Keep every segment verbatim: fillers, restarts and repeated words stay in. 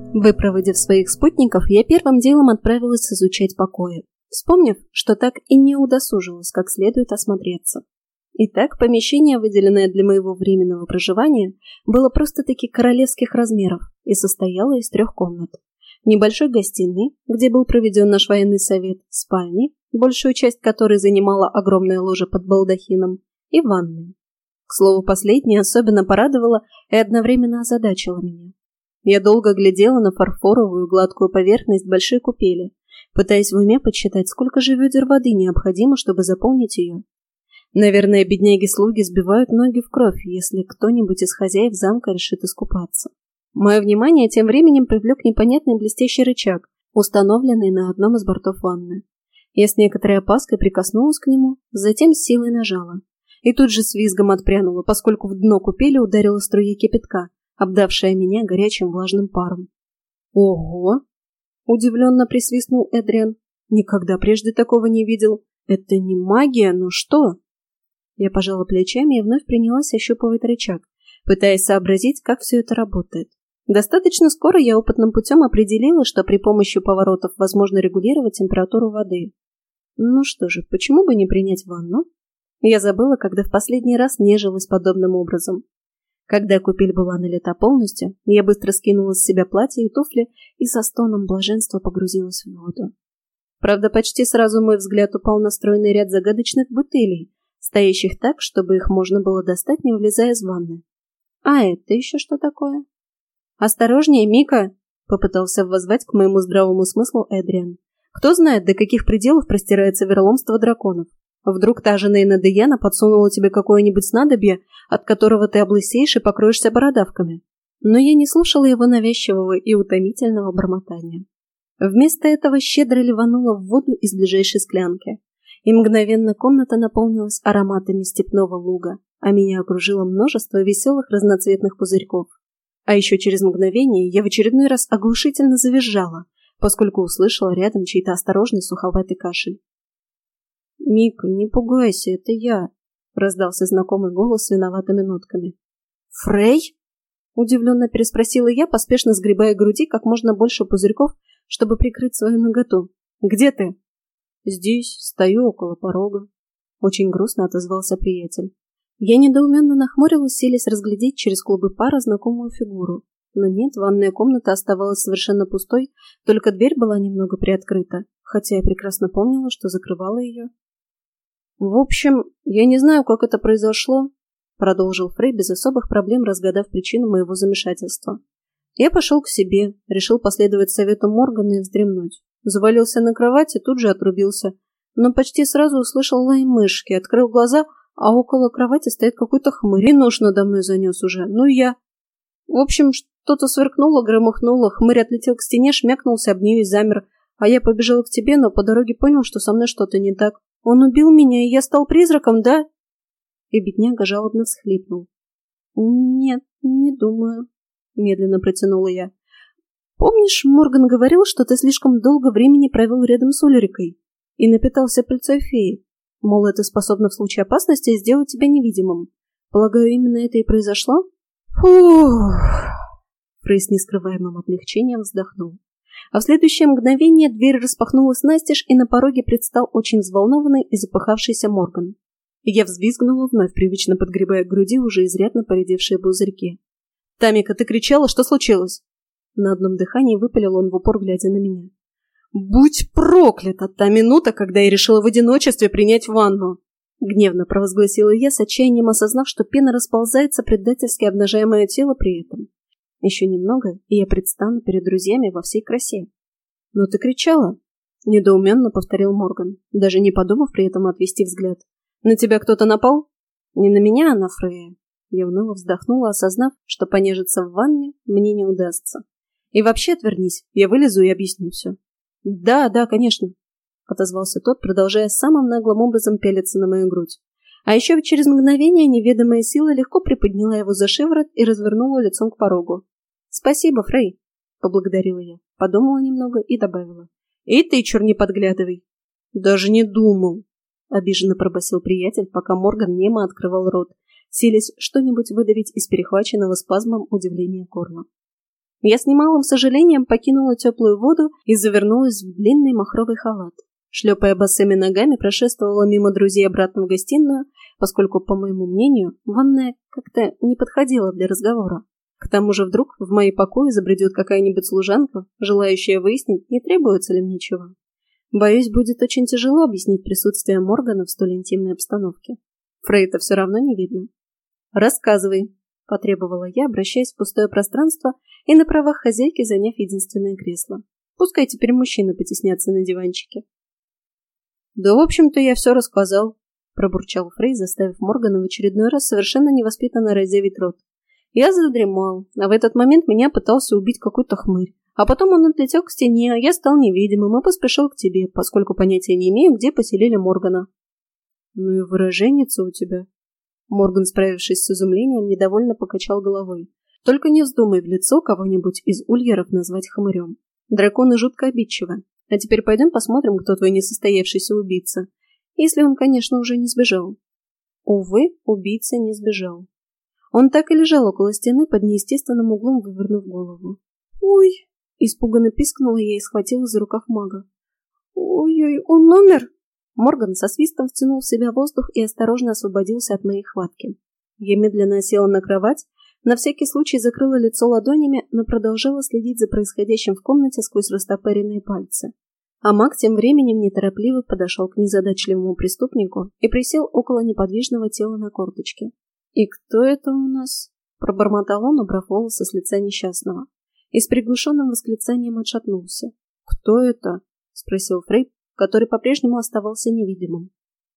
Выпроводив своих спутников, я первым делом отправилась изучать покои, вспомнив, что так и не удосужилась как следует осмотреться. Итак, помещение, выделенное для моего временного проживания, было просто-таки королевских размеров и состояло из трех комнат. Небольшой гостиной, где был проведен наш военный совет, спальни, большую часть которой занимала огромная ложа под балдахином, и ванной. К слову, последнее особенно порадовало и одновременно озадачило меня. Я долго глядела на фарфоровую гладкую поверхность большой купели, пытаясь в уме подсчитать, сколько же ведер воды необходимо, чтобы заполнить ее. Наверное, бедняги-слуги сбивают ноги в кровь, если кто-нибудь из хозяев замка решит искупаться. Мое внимание тем временем привлек непонятный блестящий рычаг, установленный на одном из бортов ванны. Я с некоторой опаской прикоснулась к нему, затем с силой нажала. И тут же с визгом отпрянула, поскольку в дно купели ударила струя кипятка, обдавшая меня горячим влажным паром. «Ого!» – удивленно присвистнул Эдриан. «Никогда прежде такого не видел. Это не магия, но что?» Я пожала плечами и вновь принялась ощупывать рычаг, пытаясь сообразить, как все это работает. Достаточно скоро я опытным путем определила, что при помощи поворотов возможно регулировать температуру воды. Ну что же, почему бы не принять ванну? Я забыла, когда в последний раз нежилась подобным образом. Когда купель была налита полностью, я быстро скинула с себя платье и туфли и со стоном блаженства погрузилась в воду. Правда, почти сразу мой взгляд упал на стройный ряд загадочных бутылей, стоящих так, чтобы их можно было достать, не влезая из ванны. А это еще что такое? «Осторожнее, Мика!» — попытался воззвать к моему здравому смыслу Эдриан. «Кто знает, до каких пределов простирается вероломство драконов? Вдруг та же Нейна Деяна подсунула тебе какое-нибудь снадобье, от которого ты облысеешь и покроешься бородавками?» Но я не слушала его навязчивого и утомительного бормотания. Вместо этого щедро ливанула в воду из ближайшей склянки, и мгновенно комната наполнилась ароматами степного луга, а меня окружило множество веселых разноцветных пузырьков. А еще через мгновение я в очередной раз оглушительно завизжала, поскольку услышала рядом чей-то осторожный суховатый кашель. «Мика, не пугайся, это я», — раздался знакомый голос с виноватыми нотками. «Фрей?» — удивленно переспросила я, поспешно сгребая к груди как можно больше пузырьков, чтобы прикрыть свою наготу. «Где ты?» «Здесь, стою около порога», — очень грустно отозвался приятель. Я недоуменно нахмурилась, селись разглядеть через клубы пара знакомую фигуру. Но нет, ванная комната оставалась совершенно пустой, только дверь была немного приоткрыта, хотя я прекрасно помнила, что закрывала ее. «В общем, я не знаю, как это произошло», — продолжил Фрей, без особых проблем разгадав причину моего замешательства. «Я пошел к себе, решил последовать совету Моргана и вздремнуть. Завалился на кровать и тут же отрубился, но почти сразу услышал лай мышки, открыл глаза, а около кровати стоит какой-то хмырь, и нож надо мной занес уже. Ну и я. В общем, что-то сверкнуло, громыхнуло, хмырь отлетел к стене, шмякнулся об нее и замер, а я побежал к тебе, но по дороге понял, что со мной что-то не так. Он убил меня, и я стал призраком, да?» И бедняга жалобно всхлипнул. «Нет, не думаю», — медленно протянула я. «Помнишь, Морган говорил, что ты слишком долго времени провел рядом с Ульрикой и напитался пыльцой феи? Мол, это способно в случае опасности сделать тебя невидимым. Полагаю, именно это и произошло?» «Фух!» Фрей с нескрываемым облегчением вздохнул. А в следующее мгновение дверь распахнулась настежь, и на пороге предстал очень взволнованный и запыхавшийся Морган. Я взвизгнула, вновь привычно подгребая к груди уже изрядно поредевшие пузырьки. «Тамика, ты кричала? Что случилось?» На одном дыхании выпалил он в упор, глядя на меня. «Будь проклята та минута, когда я решила в одиночестве принять ванну!» Гневно провозгласила я, с отчаянием осознав, что пена расползается, предательски обнажая мое тело при этом. Еще немного, и я предстану перед друзьями во всей красе. «Но ты кричала!» — недоуменно повторил Морган, даже не подумав при этом отвести взгляд. «На тебя кто-то напал?» «Не на меня, а на Фрея». Я уныло вздохнула, осознав, что понежиться в ванне мне не удастся. «И вообще отвернись, я вылезу и объясню все». «Да, да, конечно», — отозвался тот, продолжая самым наглым образом пялиться на мою грудь. А еще через мгновение неведомая сила легко приподняла его за шиворот и развернула лицом к порогу. «Спасибо, Фрей», — поблагодарила я, подумала немного и добавила. «И ты, чур, не подглядывай». «Даже не думал», — обиженно пробасил приятель, пока Морган немо открывал рот, силясь что-нибудь выдавить из перехваченного спазмом удивления горла. Я с немалым сожалением покинула теплую воду и завернулась в длинный махровый халат. Шлепая босыми ногами, прошествовала мимо друзей обратно в гостиную, поскольку, по моему мнению, ванная как-то не подходила для разговора. К тому же вдруг в мои покои забредет какая-нибудь служанка, желающая выяснить, не требуется ли мне чего. Боюсь, будет очень тяжело объяснить присутствие Моргана в столь интимной обстановке. Фрейта все равно не видно. «Рассказывай», – потребовала я, обращаясь в пустое пространство и на правах хозяйки заняв единственное кресло. Пускай теперь мужчины потеснятся на диванчике. «Да, в общем-то, я все рассказал», – пробурчал Фрей, заставив Моргана в очередной раз совершенно невоспитанно разъявить рот. Я задремал, а в этот момент меня пытался убить какой-то хмырь. А потом он отлетел к стене, а я стал невидимым и поспешил к тебе, поскольку понятия не имею, где поселили Моргана. Ну и выраженница у тебя. Морган, справившись с изумлением, недовольно покачал головой. Только не вздумай в лицо кого-нибудь из ульеров назвать хмырем. Драконы жутко обидчивы. А теперь пойдем посмотрим, кто твой несостоявшийся убийца. Если он, конечно, уже не сбежал. Увы, убийца не сбежал. Он так и лежал около стены под неестественным углом, вывернув голову. «Ой!» – испуганно пискнула я и схватила за рукав мага. «Ой-ой, он умер!» Морган со свистом втянул в себя воздух и осторожно освободился от моей хватки. Я медленно села на кровать, на всякий случай закрыла лицо ладонями, но продолжала следить за происходящим в комнате сквозь растопыренные пальцы. А маг тем временем неторопливо подошел к незадачливому преступнику и присел около неподвижного тела на корточке. «И кто это у нас?» – пробормотал он, убрав волосы с лица несчастного. И с приглушенным восклицанием отшатнулся. «Кто это?» – спросил Фрей, который по-прежнему оставался невидимым.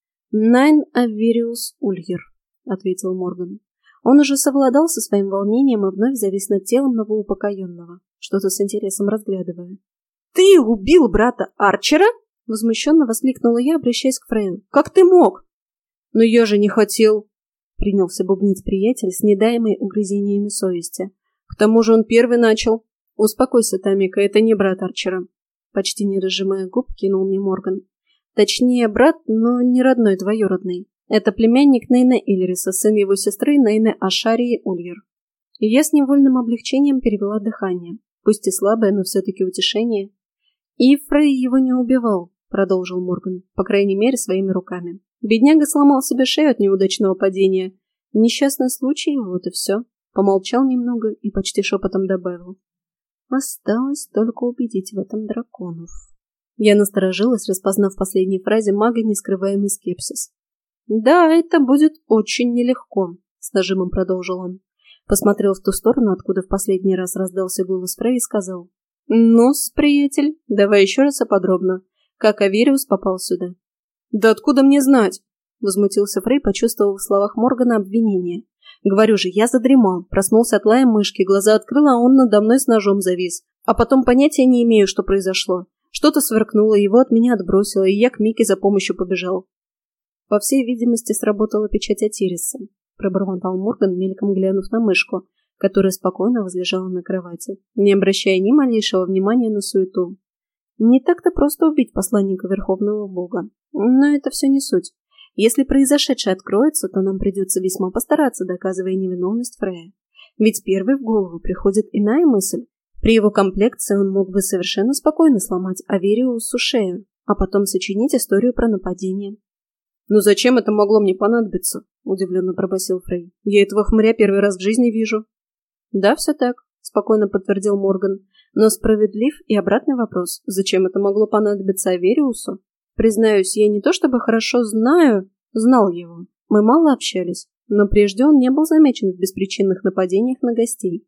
«Найн Авериус Ульер», – ответил Морган. Он уже совладал со своим волнением и вновь завис над телом новоупокоенного, что-то с интересом разглядывая. «Ты убил брата Арчера?» – возмущенно воскликнула я, обращаясь к Фрею. «Как ты мог?» «Но я же не хотел», – принялся бубнить приятель с недаемой угрызениями совести. «К тому же он первый начал». «Успокойся, Тамика, это не брат Арчера», – почти не разжимая губ, кинул мне Морган. «Точнее, брат, но не родной, двоюродный. Это племянник Нейна Иллириса, сын его сестры Нейны Ашарии Ульер». И я с невольным облегчением перевела дыхание, пусть и слабое, но все-таки утешение. «И Фрей его не убивал», – продолжил Морган, по крайней мере, своими руками. «Бедняга сломал себе шею от неудачного падения. Несчастный случай, вот и все». Помолчал немного и почти шепотом добавил. «Осталось только убедить в этом драконов». Я насторожилась, распознав в последней фразе мага нескрываемый скепсис. «Да, это будет очень нелегко», – с нажимом продолжил он. Посмотрел в ту сторону, откуда в последний раз раздался голос Фрей, и сказал. «Ну-с, приятель, давай еще раз и подробно. Как Авериус попал сюда?» «Да откуда мне знать?» – возмутился Фрей, почувствовав в словах Моргана обвинение. «Говорю же, я задремал, проснулся от лая мышки, глаза открыл, а он надо мной с ножом завис. А потом понятия не имею, что произошло. Что-то сверкнуло, его от меня отбросило, и я к Мике за помощью побежал». «По всей видимости, сработала печать Атириса», – пробормотал Морган, мельком глянув на мышку, которая спокойно возлежала на кровати, не обращая ни малейшего внимания на суету. Не так-то просто убить посланника Верховного Бога. Но это все не суть. Если произошедшее откроется, то нам придется весьма постараться, доказывая невиновность Фрея. Ведь первой в голову приходит иная мысль. При его комплекции он мог бы совершенно спокойно сломать Авериусу шею, а потом сочинить историю про нападение. «Но зачем это могло мне понадобиться?» – удивленно пробасил Фрей. «Я этого хмыря первый раз в жизни вижу». «Да, все так», – спокойно подтвердил Морган. «Но справедлив и обратный вопрос. Зачем это могло понадобиться Авериусу? Признаюсь, я не то чтобы хорошо знаю, знал его. Мы мало общались, но прежде он не был замечен в беспричинных нападениях на гостей».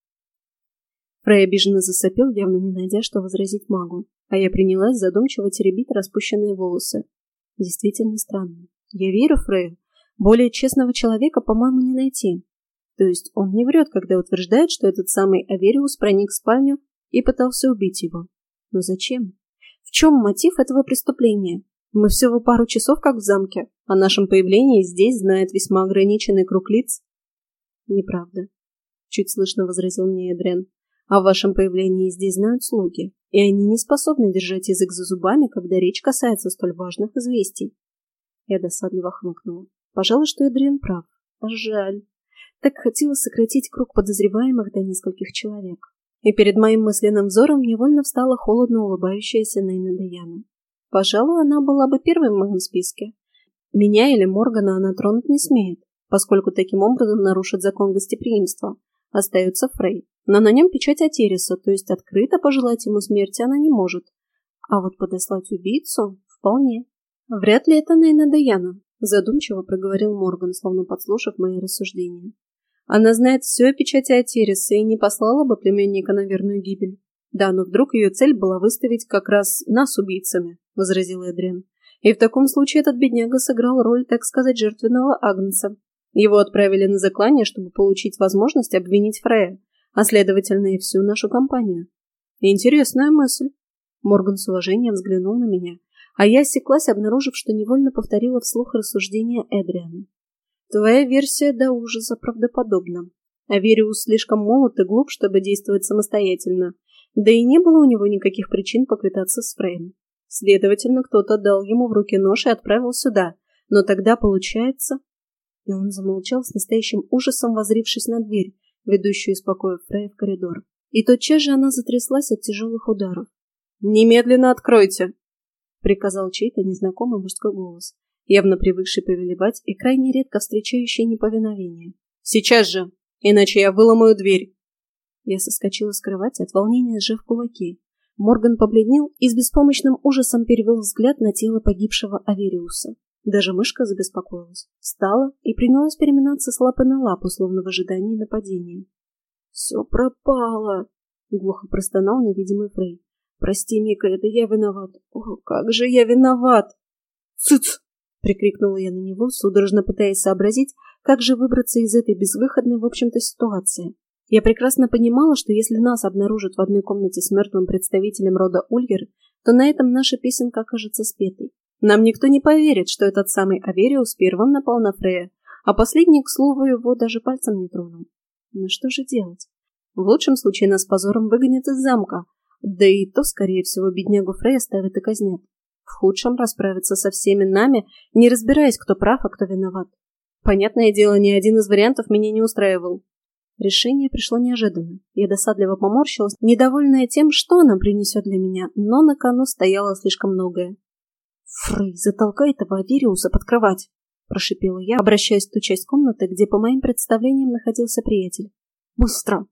Фрей обиженно засопел, явно не найдя, что возразить магу, а я принялась задумчиво теребить распущенные волосы. Действительно странно. Я верю Фрею. Более честного человека, по-моему, не найти. То есть он не врет, когда утверждает, что этот самый Авериус проник в спальню и пытался убить его. Но зачем? В чем мотив этого преступления? Мы всего пару часов как в замке. О нашем появлении здесь знает весьма ограниченный круг лиц. Неправда. Чуть слышно возразил мне Эдриан. О вашем появлении здесь знают слуги, и они не способны держать язык за зубами, когда речь касается столь важных известий. Я досадливо хмыкнула. Пожалуй, что Эдриан прав. А жаль. Так хотела сократить круг подозреваемых до нескольких человек. и перед моим мысленным взором невольно встала холодно улыбающаяся Нейна Даяна. Пожалуй, она была бы первой в моем списке. Меня или Моргана она тронуть не смеет, поскольку таким образом нарушит закон гостеприимства. Остается Фрей, но на нем печать Атериса, то есть открыто пожелать ему смерти она не может. А вот подослать убийцу вполне. Вряд ли это Нейна Даяна, задумчиво проговорил Морган, словно подслушав мои рассуждения. Она знает все о печати Атериса и не послала бы племянника на верную гибель. Да, но вдруг ее цель была выставить как раз нас убийцами, возразил Эдриан. И в таком случае этот бедняга сыграл роль, так сказать, жертвенного агнца. Его отправили на заклание, чтобы получить возможность обвинить Фрея, а следовательно и всю нашу компанию. Интересная мысль. Морган с уважением взглянул на меня, а я осеклась, обнаружив, что невольно повторила вслух рассуждения Эдриана. Твоя версия до ужаса правдоподобна. Авериус слишком молод и глуп, чтобы действовать самостоятельно, да и не было у него никаких причин поквитаться с Фреем. Следовательно, кто-то дал ему в руки нож и отправил сюда, но тогда получается... И он замолчал с настоящим ужасом, воззрившись на дверь, ведущую из покоя Фрея в коридор. И тотчас же она затряслась от тяжелых ударов. «Немедленно откройте!» — приказал чей-то незнакомый мужской голос, явно привыкший повелевать и крайне редко встречающий неповиновение. «Сейчас же! Иначе я выломаю дверь!» Я соскочила с кровати от волнения, сжав кулаки. Морган побледнел и с беспомощным ужасом перевел взгляд на тело погибшего Авериуса. Даже мышка забеспокоилась, встала и принялась переминаться с лапы на лапу, словно в ожидании нападения. «Все пропало!» — глухо простонал невидимый Фрей. «Прости, Мика, это я виноват. О, как же я виноват!» «Цыц!» — прикрикнула я на него, судорожно пытаясь сообразить, как же выбраться из этой безвыходной, в общем-то, ситуации. Я прекрасно понимала, что если нас обнаружат в одной комнате с мертвым представителем рода Ульгер, то на этом наша песенка окажется спетой. Нам никто не поверит, что этот самый Авериус первым напал на Фрея, а последний, к слову, его даже пальцем не тронул. Но что же делать? В лучшем случае нас позором выгонят из замка, да и то, скорее всего, беднягу Фрея ставят и казнят. В худшем расправиться со всеми нами, не разбираясь, кто прав, а кто виноват. Понятное дело, ни один из вариантов меня не устраивал. Решение пришло неожиданно. Я досадливо поморщилась, недовольная тем, что она принесет для меня, но на кону стояло слишком многое. «Фрей, затолкай этого Авериуса под кровать!» – прошипела я, обращаясь в ту часть комнаты, где, по моим представлениям, находился приятель. «Быстро!»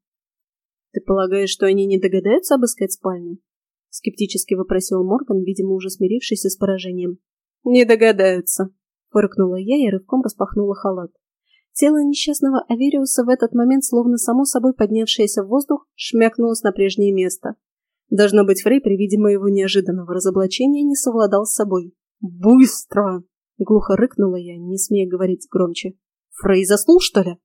«Ты полагаешь, что они не догадаются обыскать спальню?» – скептически вопросил Морган, видимо, уже смирившийся с поражением. «Не догадаются!» – фыркнула я и рывком распахнула халат. Тело несчастного Авериуса в этот момент, словно само собой поднявшееся в воздух, шмякнулось на прежнее место. Должно быть, Фрей при виде моего неожиданного разоблачения не совладал с собой. «Быстро!» — глухо рыкнула я, не смея говорить громче. «Фрей заснул, что ли?»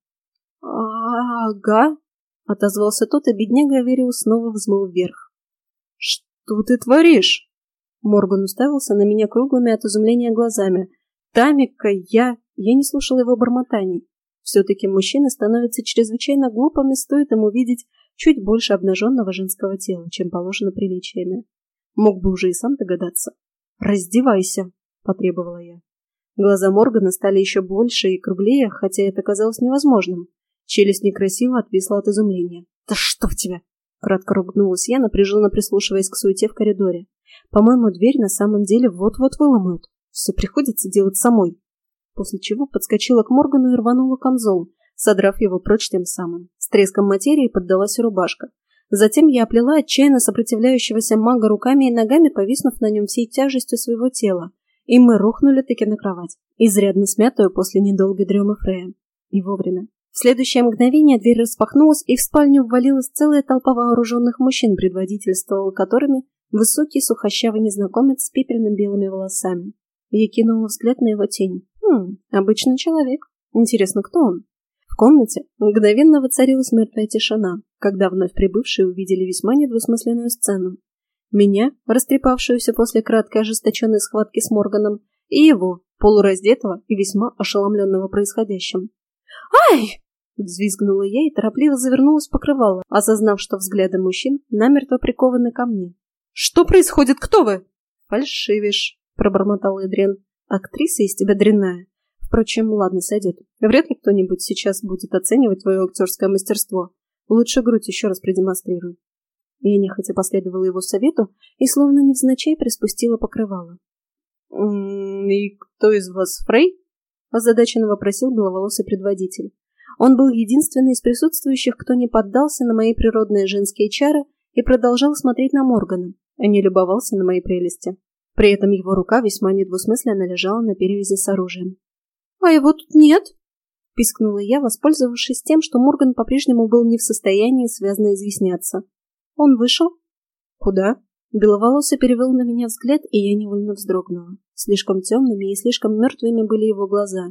«Ага», — отозвался тот, и бедняга Авериус снова взмыл вверх. «Что ты творишь?» Морган уставился на меня круглыми от изумления глазами. «Тамика, я...» Я не слушала его бормотаний. Все-таки мужчины становятся чрезвычайно глупыми, стоит им увидеть чуть больше обнаженного женского тела, чем положено приличиями. Мог бы уже и сам догадаться. «Раздевайся!» – потребовала я. Глаза Моргана стали еще больше и круглее, хотя это казалось невозможным. Челюсть некрасиво отвисла от изумления. «Да что в тебя!» – кратко ругнулась я, напряженно прислушиваясь к суете в коридоре. «По-моему, дверь на самом деле вот-вот выломают. Все приходится делать самой». После чего подскочила к Моргану и рванула камзол, содрав его прочь тем самым. С треском материи поддалась рубашка. Затем я оплела отчаянно сопротивляющегося мага руками и ногами, повиснув на нем всей тяжестью своего тела, и мы рухнули-таки на кровать, изрядно смятую после недолгой дремы Фрея. И вовремя. В следующее мгновение дверь распахнулась, и в спальню ввалилась целая толпа вооруженных мужчин, предводительствовал которыми высокий сухощавый незнакомец с пепельно белыми волосами. Я кинула взгляд на его тень. Хм, обычный человек. Интересно, кто он? В комнате мгновенно воцарилась мертвая тишина, когда вновь прибывшие увидели весьма недвусмысленную сцену. Меня, растрепавшуюся после краткой ожесточенной схватки с Морганом, и его, полураздетого и весьма ошеломленного происходящим. «Ай!» — взвизгнула я и торопливо завернулась в покрывало, осознав, что взгляды мужчин намертво прикованы ко мне. «Что происходит? Кто вы?» «Фальшивишь», — пробормотал Эдриан. «Актриса из тебя дрянная. Впрочем, ладно, сойдет. Вряд ли кто-нибудь сейчас будет оценивать твое актерское мастерство. Лучше грудь еще раз продемонстрируй». Я нехотя последовала его совету и словно невзначай приспустила покрывало. «И кто из вас Фрей?» – озадаченно вопросил беловолосый предводитель. Он был единственный из присутствующих, кто не поддался на мои природные женские чары и продолжал смотреть на Моргана, а не любовался на мои прелести. При этом его рука весьма недвусмысленно лежала на перевязи с оружием. «А его тут нет!» – пискнула я, воспользовавшись тем, что Морган по-прежнему был не в состоянии связно изъясняться. «Он вышел?» «Куда?» Беловолосый перевел на меня взгляд, и я невольно вздрогнула. Слишком темными и слишком мертвыми были его глаза.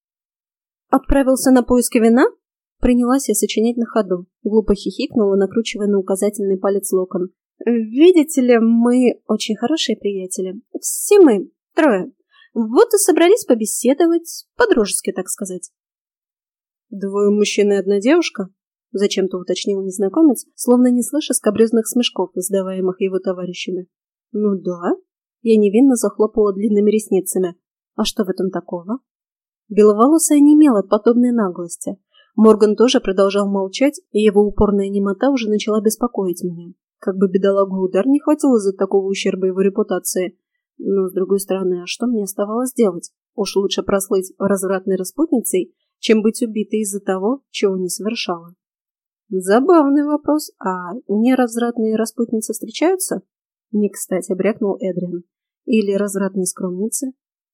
«Отправился на поиски вина?» Принялась я сочинять на ходу. Глупо хихикнула, накручивая на указательный палец локон. «Видите ли, мы очень хорошие приятели. Все мы, трое. Вот и собрались побеседовать, по-дружески, так сказать». «Двое мужчин и одна девушка?» Зачем-то уточнил незнакомец, словно не слыша скабрезных смешков, издаваемых его товарищами. «Ну да». Я невинно захлопала длинными ресницами. «А что в этом такого?» Беловолосый онемел от подобной наглости. Морган тоже продолжал молчать, и его упорная немота уже начала беспокоить меня. Как бы бедолагу удар не хватил из-за такого ущерба его репутации. Но, с другой стороны, а что мне оставалось делать? Уж лучше прослыть развратной распутницей, чем быть убитой из-за того, чего не совершала. Забавный вопрос. А неразвратные распутницы встречаются? Не кстати, брякнул Эдриан. Или развратные скромницы?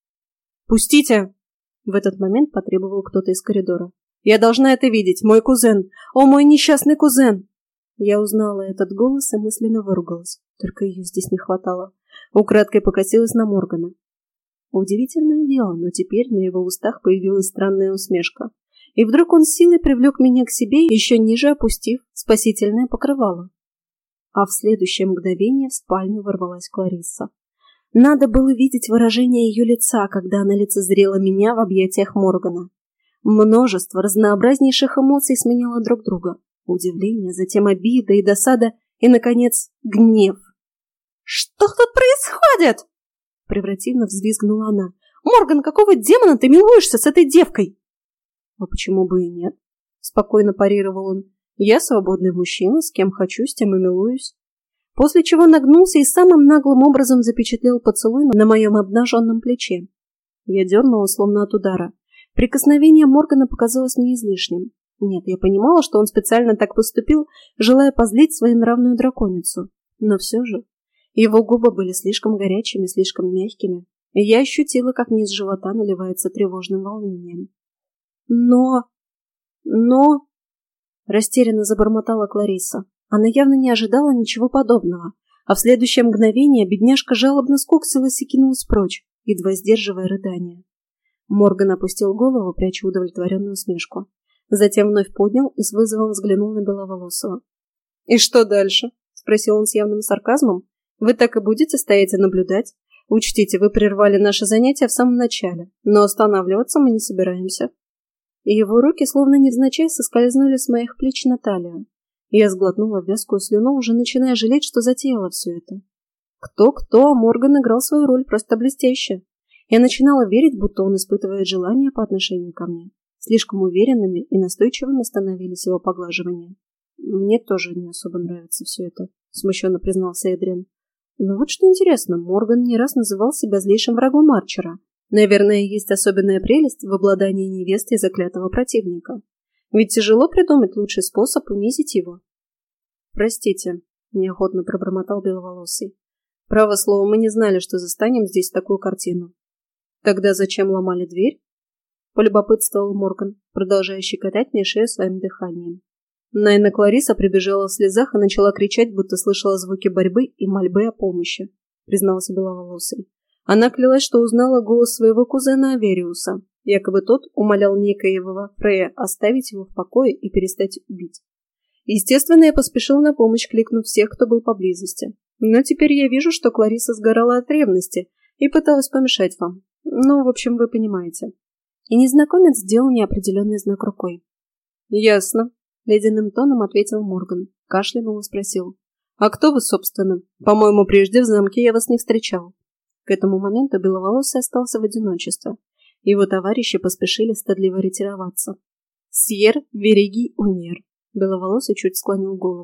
«Пустите!» В этот момент потребовал кто-то из коридора. «Я должна это видеть! Мой кузен! О, мой несчастный кузен!» Я узнала этот голос и мысленно выругалась. Только ее здесь не хватало. Украдкой покосилась на Моргана. Удивительное дело, но теперь на его устах появилась странная усмешка. И вдруг он силой привлек меня к себе, еще ниже опустив спасительное покрывало. А в следующее мгновение в спальню ворвалась Кларисса. Надо было видеть выражение ее лица, когда она лицезрела меня в объятиях Моргана. Множество разнообразнейших эмоций сменяло друг друга. Удивление, затем обида и досада, и, наконец, гнев. «Что тут происходит?» Превративно взвизгнула она. «Морган, какого демона ты милуешься с этой девкой?» «А почему бы и нет?» Спокойно парировал он. «Я свободный мужчина, с кем хочу, с тем и милуюсь». После чего нагнулся и самым наглым образом запечатлел поцелуй на моем обнаженном плече. Я дернула, словно от удара. Прикосновение Моргана показалось мне излишним. Нет, я понимала, что он специально так поступил, желая позлить своенравную драконицу. Но все же его губы были слишком горячими, слишком мягкими, и я ощутила, как низ живота наливается тревожным волнением. «Но... но...» — растерянно забормотала Кларисса. Она явно не ожидала ничего подобного, а в следующее мгновение бедняжка жалобно скуксилась и кинулась прочь, едва сдерживая рыдания. Морган опустил голову, пряча удовлетворенную усмешку. Затем вновь поднял и с вызовом взглянул на Беловолосого. «И что дальше?» — спросил он с явным сарказмом. «Вы так и будете стоять и наблюдать? Учтите, вы прервали наше занятие в самом начале, но останавливаться мы не собираемся». И его руки словно невзначай соскользнули с моих плеч на талию. Я сглотнула вязкую слюну, уже начиная жалеть, что затеяла все это. Кто-кто, а Морган играл свою роль просто блестяще. Я начинала верить, будто он испытывает желание по отношению ко мне. Слишком уверенными и настойчивыми становились его поглаживания. «Мне тоже не особо нравится все это», — смущенно признался Эдриан. «Но вот что интересно, Морган не раз называл себя злейшим врагом Арчера. Наверное, есть особенная прелесть в обладании невестой заклятого противника. Ведь тяжело придумать лучший способ унизить его». «Простите», — неохотно пробормотал Беловолосый. «Право слово, мы не знали, что застанем здесь такую картину». «Тогда зачем ломали дверь?» — полюбопытствовал Морган, продолжая щекотать мне шею своим дыханием. Найна Кларисса прибежала в слезах и начала кричать, будто слышала звуки борьбы и мольбы о помощи, признался Беловолосый. Она клялась, что узнала голос своего кузена Авериуса. Якобы тот умолял некоего Фрея оставить его в покое и перестать убить. Естественно, я поспешил на помощь, кликнув всех, кто был поблизости. Но теперь я вижу, что Кларисса сгорала от ревности и пыталась помешать вам. Ну, в общем, вы понимаете. И незнакомец сделал неопределенный знак рукой. «Ясно», — ледяным тоном ответил Морган, кашлянул и спросил. «А кто вы, собственно? По-моему, прежде в замке я вас не встречал». К этому моменту Беловолосый остался в одиночестве. Его товарищи поспешили стыдливо ретироваться. «Сьер Вериги Уньер», — Беловолосый чуть склонил голову.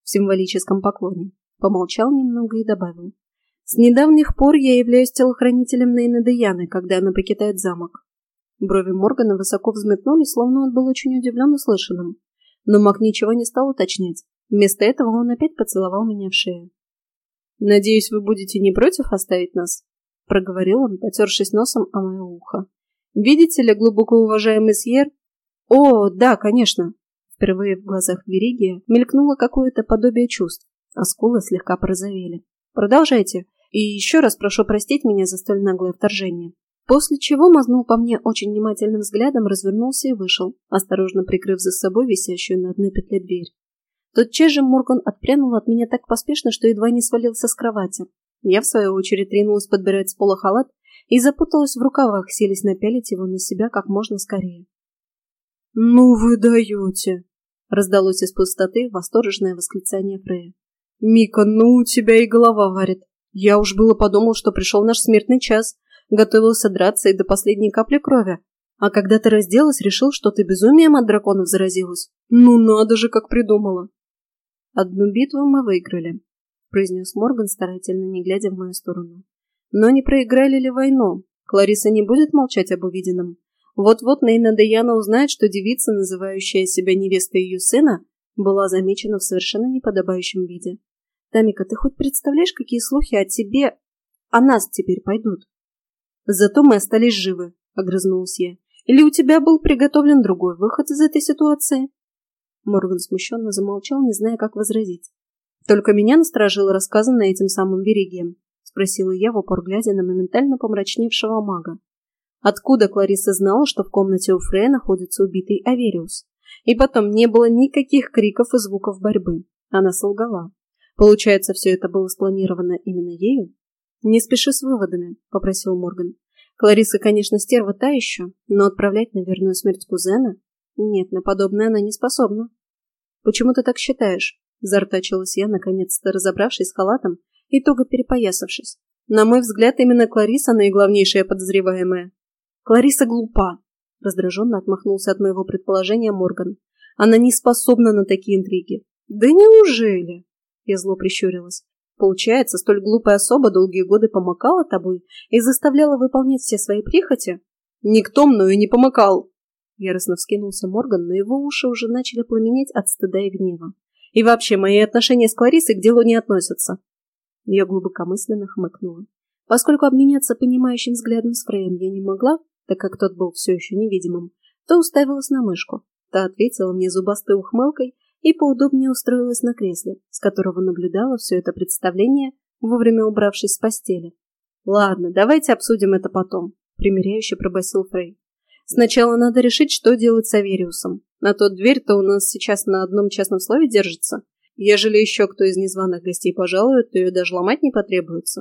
в символическом поклоне. Помолчал немного и добавил. С недавних пор я являюсь телохранителем Нейны Деяны, когда она покидает замок. Брови Моргана высоко взметнулись, словно он был очень удивлен услышанным. Но маг ничего не стал уточнять. Вместо этого он опять поцеловал меня в шею. «Надеюсь, вы будете не против оставить нас?» — проговорил он, потершись носом о мое ухо. «Видите ли, глубоко уважаемый Сьер?» «О, да, конечно!» Впервые в глазах Веригия мелькнуло какое-то подобие чувств, а скулы слегка порозовели. «Продолжайте. И еще раз прошу простить меня за столь наглое вторжение». После чего мазнул по мне очень внимательным взглядом, развернулся и вышел, осторожно прикрыв за собой висящую на одной петле дверь. Тотчас же Морган отпрянул от меня так поспешно, что едва не свалился с кровати. Я, в свою очередь, ринулась подбирать с пола халат и запуталась в рукавах, селись напялить его на себя как можно скорее. «Ну вы даете!» — раздалось из пустоты восторженное восклицание Фрея. «Мика, ну у тебя и голова варит. Я уж было подумал, что пришел наш смертный час. Готовился драться и до последней капли крови. А когда ты разделась, решил, что ты безумием от драконов заразилась. Ну надо же, как придумала!» «Одну битву мы выиграли», — произнес Морган, старательно не глядя в мою сторону. «Но не проиграли ли войну? Клариса не будет молчать об увиденном. Вот-вот Нейна Деяна узнает, что девица, называющая себя невестой ее сына, была замечена в совершенно неподобающем виде. Тамика, ты хоть представляешь, какие слухи о тебе, о нас теперь пойдут?» «Зато мы остались живы», — огрызнулась я. «Или у тебя был приготовлен другой выход из этой ситуации?» Морган смущенно замолчал, не зная, как возразить. «Только меня насторожило рассказанное этим самым Веригием», — спросила я, в упор глядя на моментально помрачневшего мага. «Откуда Клариса знала, что в комнате у Фрея находится убитый Авериус? И потом не было никаких криков и звуков борьбы. Она солгала. Получается, все это было спланировано именно ею?» «Не спеши с выводами», — попросил Морган. «Клариса, конечно, стерва та еще, но отправлять на верную смерть кузена? Нет, на подобное она не способна». «Почему ты так считаешь?» — заортачилась я, наконец-то разобравшись с халатом и туго перепоясавшись. «На мой взгляд, именно Клариса наиглавнейшая подозреваемая». «Клариса глупа», — раздраженно отмахнулся от моего предположения Морган. «Она не способна на такие интриги». «Да неужели?» — я зло прищурилась. «Получается, столь глупая особа долгие годы помыкала тобой и заставляла выполнять все свои прихоти?» «Никто мною не помыкал!» Яростно вскинулся Морган, но его уши уже начали пламенеть от стыда и гнева. «И вообще, мои отношения с Кларисой к делу не относятся». Я глубокомысленно хмыкнула. Поскольку обменяться понимающим взглядом с Фреем я не могла, так как тот был все еще невидимым, то уставилась на мышку. Та ответила мне зубастой ухмылкой и поудобнее устроилась на кресле, с которого наблюдала все это представление, вовремя убравшись с постели. «Ладно, давайте обсудим это потом», — примиряюще пробасил Фрей. «Сначала надо решить, что делать с Авериусом. На тот дверь-то у нас сейчас на одном честном слове держится. Ежели еще кто из незваных гостей пожалует, то ее даже ломать не потребуется».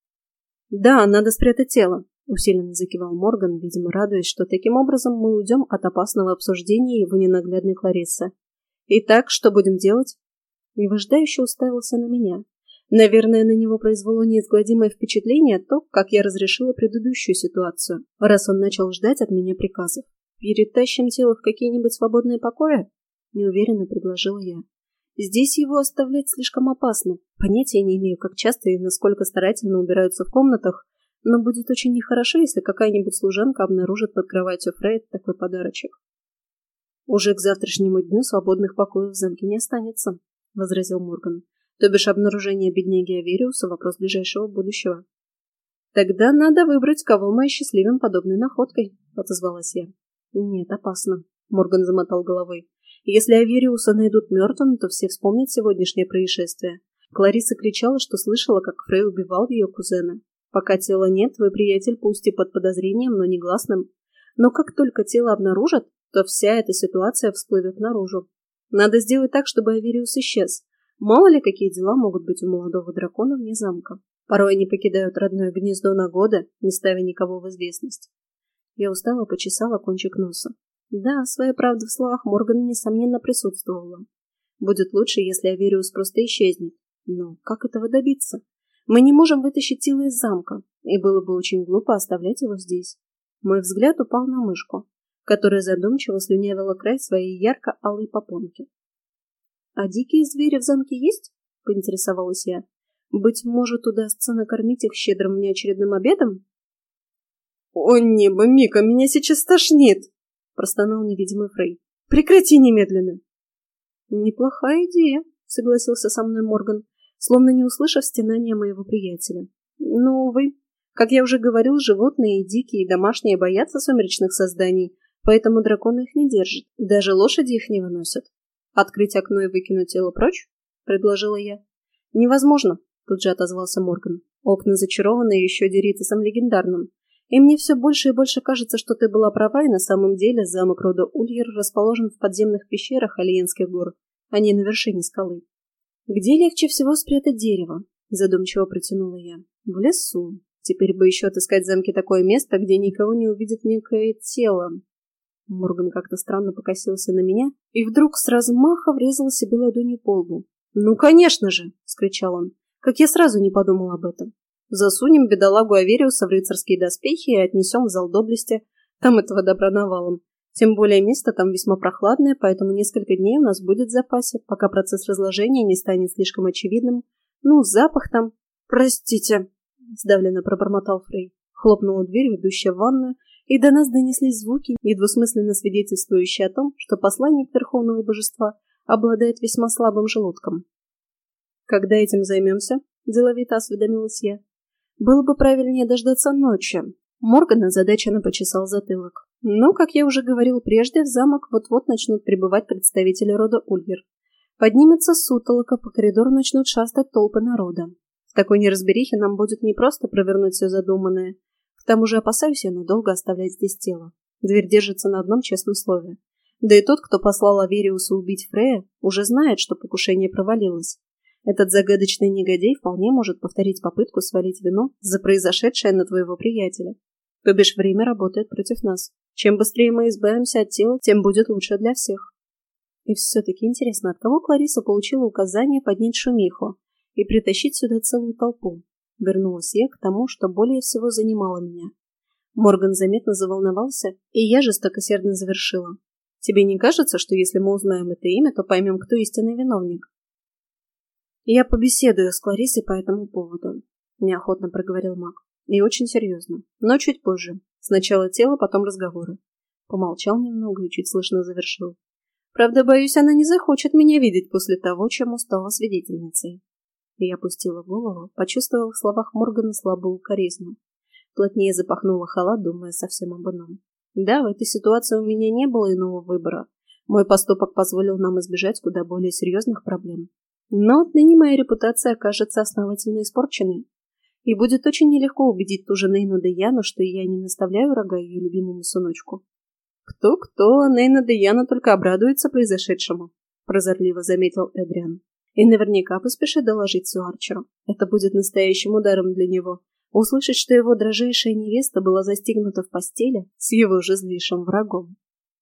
«Да, надо спрятать тело», — усиленно закивал Морган, видимо, радуясь, что таким образом мы уйдем от опасного обсуждения его ненаглядной Клариссы. «Итак, что будем делать?» И выжидающе уставился на меня. Наверное, на него произвело неизгладимое впечатление то, как я разрешила предыдущую ситуацию, раз он начал ждать от меня приказов. «Перетащим тело в какие-нибудь свободные покои?» — неуверенно предложила я. «Здесь его оставлять слишком опасно. Понятия не имею, как часто и насколько старательно убираются в комнатах, но будет очень нехорошо, если какая-нибудь служанка обнаружит под кроватью Фрейд такой подарочек». «Уже к завтрашнему дню свободных покоев в замке не останется», — возразил Морган. «То бишь обнаружение бедняги Авериуса — вопрос ближайшего будущего». «Тогда надо выбрать, кого мы осчастливим подобной находкой», — отозвалась я. «Нет, опасно», — Морган замотал головой. «Если Авериуса найдут мертвым, то все вспомнят сегодняшнее происшествие. Клариса кричала, что слышала, как Фрей убивал ее кузена. Пока тела нет, твой приятель пусть и под подозрением, но негласным. Но как только тело обнаружат, то вся эта ситуация всплывет наружу. Надо сделать так, чтобы Авериус исчез. Мало ли, какие дела могут быть у молодого дракона вне замка. Порой они покидают родное гнездо на годы, не ставя никого в известность». Я устало почесала кончик носа. Да, своя правда в словах Моргана несомненно присутствовала. Будет лучше, если Авериус просто исчезнет. Но как этого добиться? Мы не можем вытащить тело из замка, и было бы очень глупо оставлять его здесь. Мой взгляд упал на мышку, которая задумчиво слюнявила край своей ярко-алой попонки. «А дикие звери в замке есть?» — поинтересовалась я. «Быть может, удастся накормить их щедрым внеочередным обедом?» «О небо, Мика, меня сейчас тошнит!» — простонал невидимый Фрей. «Прекрати немедленно!» «Неплохая идея», — согласился со мной Морган, словно не услышав стенания моего приятеля. «Но, увы, как я уже говорил, животные, и дикие, и домашние боятся сумеречных созданий, поэтому драконы их не держат, даже лошади их не выносят. Открыть окно и выкинуть тело прочь?» — предложила я. «Невозможно», — тут же отозвался Морган. «Окна зачарованы еще Деритасом легендарным. И мне все больше и больше кажется, что ты была права, и на самом деле замок рода Ульер расположен в подземных пещерах Альенских гор, а не на вершине скалы. Где легче всего спрятать дерево?» — задумчиво протянула я. «В лесу. Теперь бы еще отыскать в замке такое место, где никого не увидит некое тело». Морган как-то странно покосился на меня и вдруг с размаха врезал себе ладонью по лбу. «Ну, конечно же!» — скричал он. «Как я сразу не подумал об этом. Засунем бедолагу Авериуса в рыцарские доспехи и отнесем в зал доблести. Там этого добра навалом. Тем более место там весьма прохладное, поэтому несколько дней у нас будет в запасе, пока процесс разложения не станет слишком очевидным. Ну, запах там...» «Простите!» — сдавленно пробормотал Фрей. Хлопнула дверь, ведущая в ванную, и до нас донеслись звуки, недвусмысленно свидетельствующие о том, что посланник Верховного Божества обладает весьма слабым желудком. «Когда этим займемся?» – деловито осведомилась я. «Было бы правильнее дождаться ночи». Морган озадаченно почесал затылок. «Ну, как я уже говорил прежде, в замок вот-вот начнут прибывать представители рода Ульер. Поднимется сутолока, по коридору начнут шастать толпы народа. В такой неразберихе нам будет не просто провернуть все задуманное. К тому же опасаюсь я надолго оставлять здесь тело. Дверь держится на одном честном слове. Да и тот, кто послал Авериуса убить Фрея, уже знает, что покушение провалилось. Этот загадочный негодяй вполне может повторить попытку свалить вину за произошедшее на твоего приятеля. То бишь время работает против нас. Чем быстрее мы избавимся от тела, тем будет лучше для всех». И все-таки интересно, от кого Клариса получила указание поднять шумиху и притащить сюда целую толпу? Вернулась я к тому, что более всего занимало меня. Морган заметно заволновался, и я жестокосердно завершила. «Тебе не кажется, что если мы узнаем это имя, то поймем, кто истинный виновник?» «Я побеседую с Кларисой по этому поводу», — неохотно проговорил маг. «И очень серьезно. Но чуть позже. Сначала тело, потом разговоры». Помолчал немного и чуть слышно завершил. «Правда, боюсь, она не захочет меня видеть после того, чему стала свидетельницей». И я опустила голову, почувствовав в словах Моргана слабую укоризну. Плотнее запахнула халат, думая совсем об ином. Да, в этой ситуации у меня не было иного выбора. Мой поступок позволил нам избежать куда более серьезных проблем. Но отныне моя репутация окажется основательно испорченной. И будет очень нелегко убедить ту же Нейну Деяну, что я не наставляю рога ее любимому сыночку. «Кто-кто, Нейна Деяна только обрадуется произошедшему», — прозорливо заметил Эдриан. «И наверняка поспешит доложить все Арчеру. Это будет настоящим ударом для него. Услышать, что его дрожайшая невеста была застигнута в постели с его же злейшим врагом».